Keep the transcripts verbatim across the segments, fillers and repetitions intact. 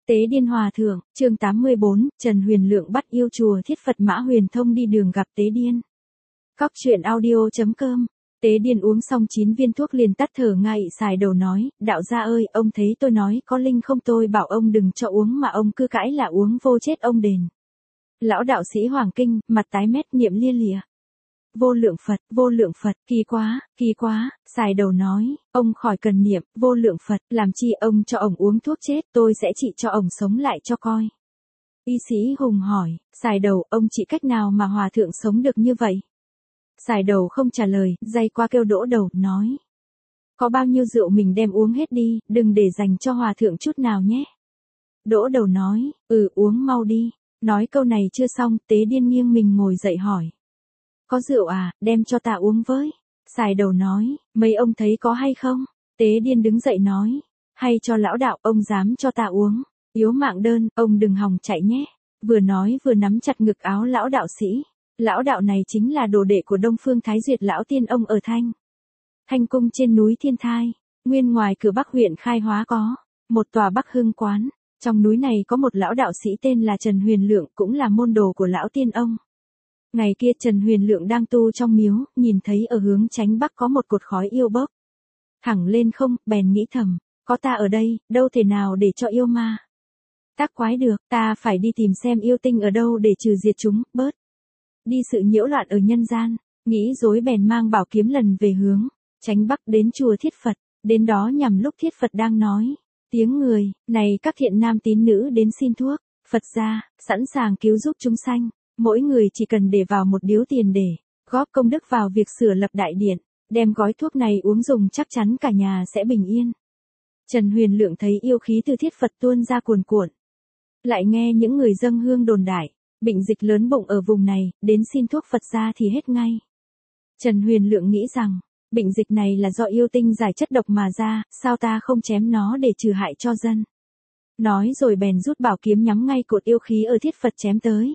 Tế điên hòa thượng, chương tám mươi bốn, Trần Huyền Lượng bắt yêu chùa Thiết Phật Mã Huyền Thông đi đường gặp Tế điên. Cóc truyện audio chấm com. Tế điên uống xong chín viên thuốc liền tắt thở ngay xài đầu nói, đạo gia ơi, ông thấy tôi nói có linh không, tôi bảo ông đừng cho uống mà ông cứ cãi là uống vô chết ông đền. Lão đạo sĩ Hoàng Kinh, mặt tái mét niệm lia lịa. Vô lượng Phật, vô lượng Phật, kỳ quá, kỳ quá, xài đầu nói, ông khỏi cần niệm, vô lượng Phật, làm chi ông cho ông uống thuốc chết, tôi sẽ trị cho ông sống lại cho coi. Y sĩ Hùng hỏi, xài đầu, ông trị cách nào mà hòa thượng sống được như vậy? Xài đầu không trả lời, day qua kêu Đỗ Đầu, nói. Có bao nhiêu rượu mình đem uống hết đi, đừng để dành cho hòa thượng chút nào nhé. Đỗ Đầu nói, ừ uống mau đi. Nói câu này chưa xong, Tế điên nghiêng mình ngồi dậy hỏi. Có rượu à, đem cho ta uống với. Xài đầu nói, mấy ông thấy có hay không? Tế điên đứng dậy nói, hay cho lão đạo, ông dám cho ta uống. Yếu mạng đơn, ông đừng hòng chạy nhé. Vừa nói vừa nắm chặt ngực áo lão đạo sĩ. Lão đạo này chính là đồ đệ của Đông Phương Thái Duyệt lão tiên ông ở Thanh. Thanh cung trên núi Thiên Thai, nguyên ngoài cửa Bắc huyện Khai Hóa có một tòa Bắc Hưng quán. Trong núi này có một lão đạo sĩ tên là Trần Huyền Lượng, cũng là môn đồ của lão tiên ông. Ngày kia Trần Huyền Lượng đang tu trong miếu, nhìn thấy ở hướng chánh bắc có một cột khói yêu bốc thẳng lên không, bèn nghĩ thầm, có ta ở đây, đâu thể nào để cho yêu ma tác quái được, ta phải đi tìm xem yêu tinh ở đâu để trừ diệt chúng, bớt đi sự nhiễu loạn ở nhân gian. Nghĩ dối bèn mang bảo kiếm lần về hướng chánh bắc đến chùa Thiết Phật, đến đó nhằm lúc Thiết Phật đang nói tiếng người, này các thiện nam tín nữ đến xin thuốc, Phật gia, sẵn sàng cứu giúp chúng sanh, mỗi người chỉ cần để vào một điếu tiền để góp công đức vào việc sửa lập đại điện, đem gói thuốc này uống dùng chắc chắn cả nhà sẽ bình yên. Trần Huyền Lượng thấy yêu khí từ Thiết Phật tuôn ra cuồn cuộn, lại nghe những người dâng hương đồn đại, bệnh dịch lớn bụng ở vùng này, đến xin thuốc Phật gia thì hết ngay. Trần Huyền Lượng nghĩ rằng, bệnh dịch này là do yêu tinh giải chất độc mà ra, sao ta không chém nó để trừ hại cho dân. Nói rồi bèn rút bảo kiếm nhắm ngay cột yêu khí ở Thiết Phật chém tới.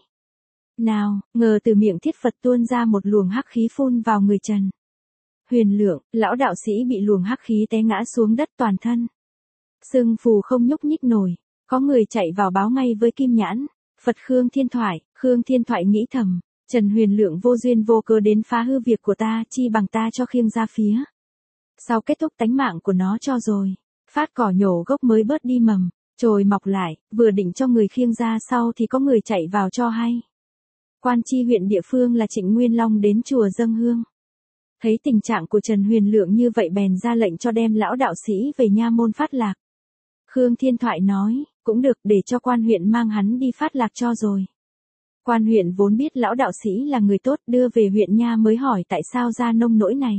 Nào, ngờ từ miệng Thiết Phật tuôn ra một luồng hắc khí phun vào người Trần Huyền Lượng, lão đạo sĩ bị luồng hắc khí té ngã xuống đất toàn thân. Sưng phù không nhúc nhích nổi, có người chạy vào báo ngay với Kim Nhãn, Phật Khương Thiên Thoại, Khương Thiên Thoại nghĩ thầm. Trần Huyền Lượng vô duyên vô cớ đến phá hư việc của ta, chi bằng ta cho khiêng ra phía sau kết thúc tánh mạng của nó cho rồi. Phát cỏ nhổ gốc mới bớt đi mầm, chồi mọc lại, vừa định cho người khiêng ra sau thì có người chạy vào cho hay. Quan tri huyện địa phương là Trịnh Nguyên Long đến chùa dâng hương. Thấy tình trạng của Trần Huyền Lượng như vậy bèn ra lệnh cho đem lão đạo sĩ về nha môn phát lạc. Khương Thiên Thoại nói, cũng được, để cho quan huyện mang hắn đi phát lạc cho rồi. Quan huyện vốn biết lão đạo sĩ là người tốt, đưa về huyện nha mới hỏi tại sao ra nông nỗi này.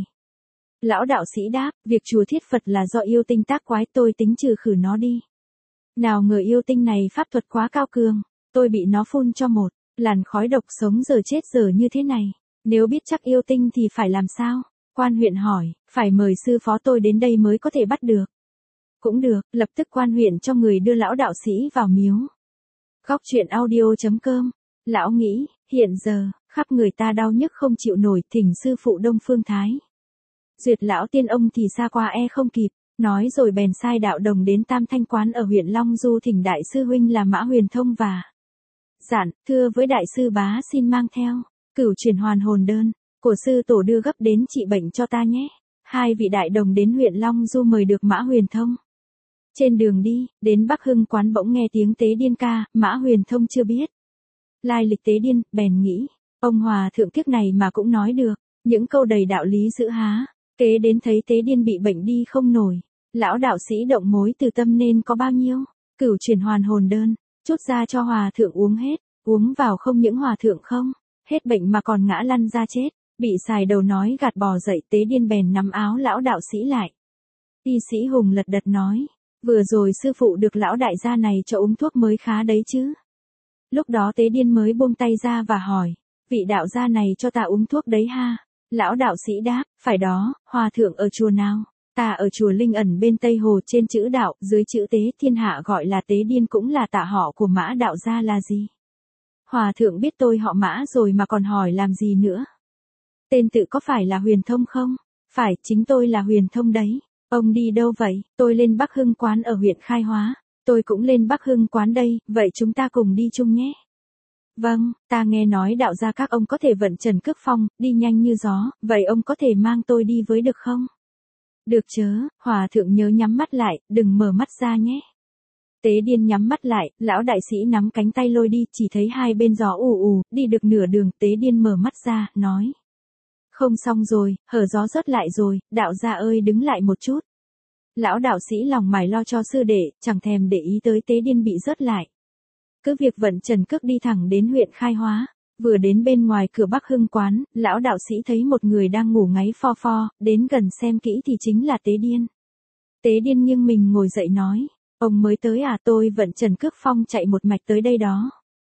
Lão đạo sĩ đáp, việc chùa Thiết Phật là do yêu tinh tác quái, tôi tính trừ khử nó đi. Nào ngờ yêu tinh này pháp thuật quá cao cường, tôi bị nó phun cho một làn khói độc, sống giờ chết giờ như thế này. Nếu biết chắc yêu tinh thì phải làm sao? Quan huyện hỏi, phải mời sư phó tôi đến đây mới có thể bắt được. Cũng được, lập tức quan huyện cho người đưa lão đạo sĩ vào miếu. Cóc truyện audio chấm com. Lão nghĩ, hiện giờ, khắp người ta đau nhức không chịu nổi, thỉnh sư phụ Đông Phương Thái Duyệt lão tiên ông thì xa qua e không kịp, nói rồi bèn sai đạo đồng đến Tam Thanh quán ở huyện Long Du thỉnh đại sư huynh là Mã Huyền Thông và dặn, thưa với đại sư bá xin mang theo cửu truyền hoàn hồn đơn của sư tổ đưa gấp đến trị bệnh cho ta nhé. Hai vị đại đồng đến huyện Long Du mời được Mã Huyền Thông. Trên đường đi, đến Bắc Hưng quán bỗng nghe tiếng Tế điên ca, Mã Huyền Thông chưa biết lai lịch Tế điên, bèn nghĩ, ông hòa thượng kiếp này mà cũng nói được những câu đầy đạo lý dữ há. Kế đến thấy Tế điên bị bệnh đi không nổi, lão đạo sĩ động mối từ tâm nên có bao nhiêu cửu truyền hoàn hồn đơn, chút ra cho hòa thượng uống hết, uống vào không những hòa thượng không hết bệnh mà còn ngã lăn ra chết, bị xài đầu nói gạt bò dậy. Tế điên bèn nắm áo lão đạo sĩ lại. Y sĩ Hùng lật đật nói, vừa rồi sư phụ được lão đại gia này cho uống thuốc mới khá đấy chứ. Lúc đó Tế điên mới buông tay ra và hỏi, vị đạo gia này cho ta uống thuốc đấy ha? Lão đạo sĩ đáp, phải đó, hòa thượng ở chùa nào? Ta ở chùa Linh Ẩn bên Tây Hồ, trên chữ đạo, dưới chữ Tế, thiên hạ gọi là Tế điên, cũng là tả họ của Mã đạo gia là gì? Hòa thượng biết tôi họ Mã rồi mà còn hỏi làm gì nữa? Tên tự có phải là Huyền Thông không? Phải, chính tôi là Huyền Thông đấy. Ông đi đâu vậy? Tôi lên Bắc Hưng quán ở huyện Khai Hóa. tôi cũng lên Bắc Hưng quán đây, vậy chúng ta cùng đi chung nhé. Vâng, ta nghe nói đạo gia các ông có thể vận trần cước phong, đi nhanh như gió, vậy ông có thể mang tôi đi với được không? Được chớ, hòa thượng nhớ nhắm mắt lại, đừng mở mắt ra nhé. Tế Điên nhắm mắt lại, lão đại sĩ nắm cánh tay lôi đi, chỉ thấy hai bên gió ù ù, đi được nửa đường, Tế Điên mở mắt ra, nói. Không xong rồi, hở gió rớt lại rồi, đạo gia ơi đứng lại một chút. Lão đạo sĩ lòng mải lo cho sư đệ, chẳng thèm để ý tới Tế Điên bị rớt lại. Cứ việc vận trần cước đi thẳng đến huyện Khai Hóa. Vừa đến bên ngoài cửa Bắc Hưng quán, lão đạo sĩ thấy một người đang ngủ ngáy pho pho, đến gần xem kỹ thì chính là Tế Điên. Tế Điên nghiêng mình ngồi dậy nói, ông mới tới à, tôi vận trần cước phong chạy một mạch tới đây đó.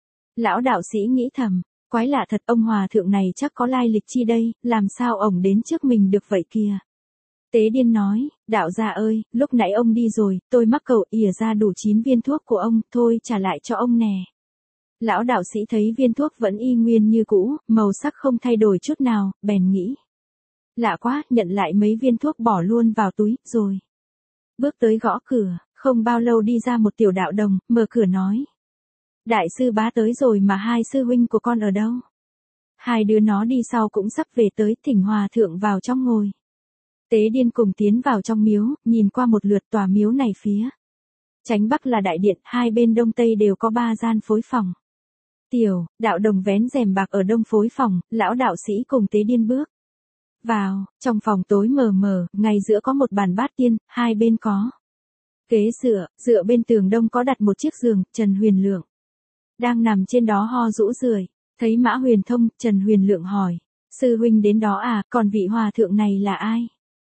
Lão đạo sĩ nghĩ thầm, quái lạ thật, ông hòa thượng này chắc có lai lịch chi đây, làm sao ổng đến trước mình được vậy kìa. Tế Điên nói, đạo gia ơi, lúc nãy ông đi rồi, tôi mắc cậu ỉa ra đủ chín viên thuốc của ông, thôi trả lại cho ông nè. Lão đạo sĩ thấy viên thuốc vẫn y nguyên như cũ, màu sắc không thay đổi chút nào, bèn nghĩ. Lạ quá, nhận lại mấy viên thuốc bỏ luôn vào túi, rồi. Bước tới gõ cửa, không bao lâu đi ra một tiểu đạo đồng, mở cửa nói. Đại sư bá tới rồi mà hai sư huynh của con ở đâu? Hai đứa nó đi sau cũng sắp về tới, thỉnh hòa thượng vào trong ngồi. Tế Điên cùng tiến vào trong miếu, nhìn qua một lượt tòa miếu này phía. Chánh bắc là đại điện, hai bên đông tây đều có ba gian phối phòng. Tiểu, đạo đồng vén rèm bạc ở đông phối phòng, lão đạo sĩ cùng Tế Điên bước vào, trong phòng tối mờ mờ, ngay giữa có một bàn bát tiên, hai bên có ghế dựa, dựa bên tường đông có đặt một chiếc giường, Trần Huyền Lượng đang nằm trên đó ho rũ rượi, thấy Mã Huyền Thông, Trần Huyền Lượng hỏi, sư huynh đến đó à, còn vị hòa thượng này là ai?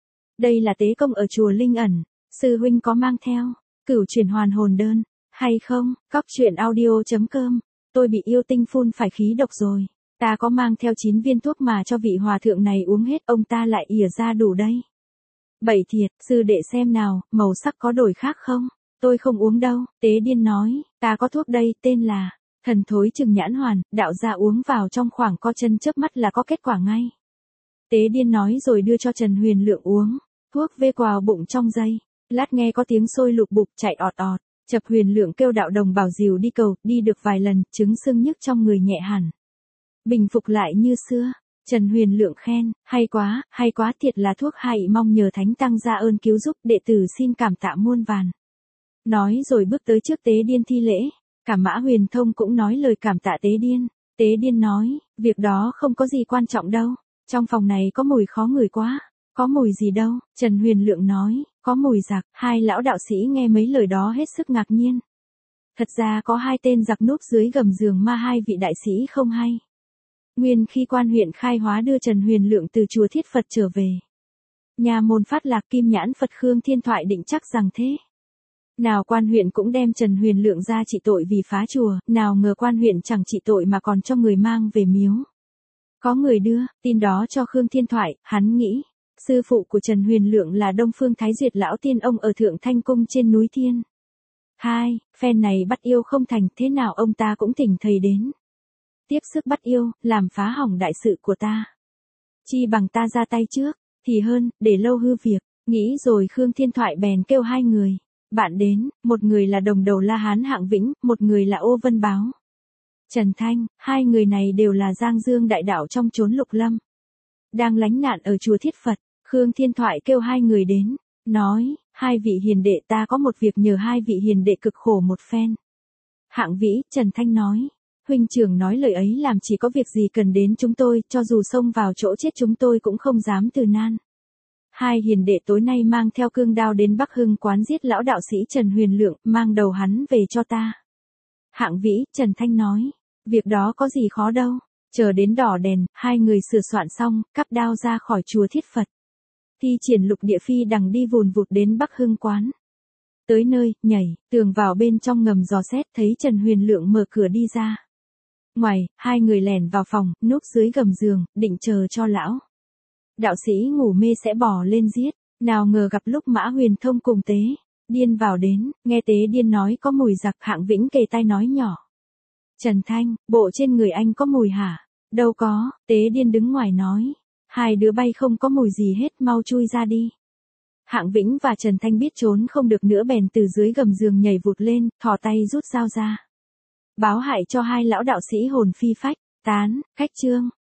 Đây là tế công ở chùa Linh Ẩn, sư huynh có mang theo Cửu Chuyển Hoàn Hồn đơn hay không? Cóc truyện audio chấm com. Tôi bị yêu tinh phun phải khí độc rồi. Ta có mang theo chín viên thuốc mà cho vị hòa thượng này uống hết, ông ta lại ỉa ra đủ đây. Bảy thiệt, sư đệ xem nào, màu sắc có đổi khác không? Tôi không uống đâu, Tế Điên nói, ta có thuốc đây, tên là Thần Thối Trừng Nhãn Hoàn, đạo gia uống vào trong khoảng co chân chớp mắt là có kết quả ngay. Tế Điên nói rồi đưa cho Trần Huyền Lượng uống, thuốc vê quào bụng trong giây, lát nghe có tiếng sôi lục bục chạy ọt ọt. Chập Huyền Lượng kêu đạo đồng bảo dìu đi cầu, đi được vài lần, chứng sưng nhức trong người nhẹ hẳn. Bình phục lại như xưa, Trần Huyền Lượng khen, hay quá, hay quá, thiệt là thuốc hay, mong nhờ Thánh Tăng ra ơn cứu giúp, đệ tử xin cảm tạ muôn vàn. Nói rồi bước tới trước Tế Điên thi lễ, cả Mã Huyền Thông cũng nói lời cảm tạ Tế Điên. Tế Điên nói, việc đó không có gì quan trọng đâu, trong phòng này có mùi khó ngửi quá. Có mùi gì đâu, Trần Huyền Lượng nói, có mùi giặc, hai lão đạo sĩ nghe mấy lời đó hết sức ngạc nhiên. Thật ra có hai tên giặc núp dưới gầm giường mà hai vị đại sĩ không hay. Nguyên khi quan huyện Khai Hóa đưa Trần Huyền Lượng từ chùa Thiết Phật trở về. Nhà môn phát lạc Kim Nhãn Phật Khương Thiên Thoại định chắc rằng thế. Nào quan huyện cũng đem Trần Huyền Lượng ra trị tội vì phá chùa, nào ngờ quan huyện chẳng trị tội mà còn cho người mang về miếu. Có người đưa tin đó cho Khương Thiên Thoại, hắn nghĩ. Sư phụ của Trần Huyền Lượng là Đông Phương Thái Duyệt lão tiên ông ở Thượng Thanh Cung trên núi Thiên. Hai, phen này bắt yêu không thành, thế nào ông ta cũng thỉnh thầy đến. Tiếp sức bắt yêu, làm phá hỏng đại sự của ta. Chi bằng ta ra tay trước, thì hơn, để lâu hư việc. Nghĩ rồi Khương Thiên Thoại bèn kêu hai người. Bạn đến, một người là Đồng Đầu La Hán Hạng Vĩnh, một người là Ô Vân Báo. Trần Thanh, hai người này đều là Giang Dương đại đạo trong chốn Lục Lâm. Đang lánh nạn ở chùa Thiết Phật. Khương Thiên Thoại kêu hai người đến, nói, hai vị hiền đệ, ta có một việc nhờ hai vị hiền đệ cực khổ một phen. Hạng Vĩ, Trần Thanh nói, huynh trưởng nói lời ấy làm chỉ có việc gì cần đến chúng tôi, cho dù xông vào chỗ chết chúng tôi cũng không dám từ nan. Hai hiền đệ tối nay mang theo cương đao đến Bắc Hưng quán giết lão đạo sĩ Trần Huyền Lượng, mang đầu hắn về cho ta. Hạng Vĩ, Trần Thanh nói, việc đó có gì khó đâu. Chờ đến đỏ đèn, hai người sửa soạn xong, cắp đao ra khỏi chùa Thiết Phật. Thi triển lục địa phi đằng đi vùn vụt đến Bắc Hưng quán. Tới nơi, nhảy, tường vào bên trong ngầm dò xét, thấy Trần Huyền Lượng mở cửa đi ra. Ngoài, hai người lẻn vào phòng, núp dưới gầm giường, định chờ cho lão đạo sĩ ngủ mê sẽ bỏ lên giết. Nào ngờ gặp lúc Mã Huyền Thông cùng Tế Điên vào đến, nghe Tế Điên nói có mùi giặc, Hạng Vĩnh kề tai nói nhỏ. Trần Thanh, bộ trên người anh có mùi hả? Đâu có, Tế Điên đứng ngoài nói. Hai đứa bay không có mùi gì hết, mau chui ra đi. Hạng Vĩnh và Trần Thanh biết trốn không được nữa bèn từ dưới gầm giường nhảy vụt lên, thò tay rút dao ra. Báo hại cho hai lão đạo sĩ hồn phi phách tán, khách chương.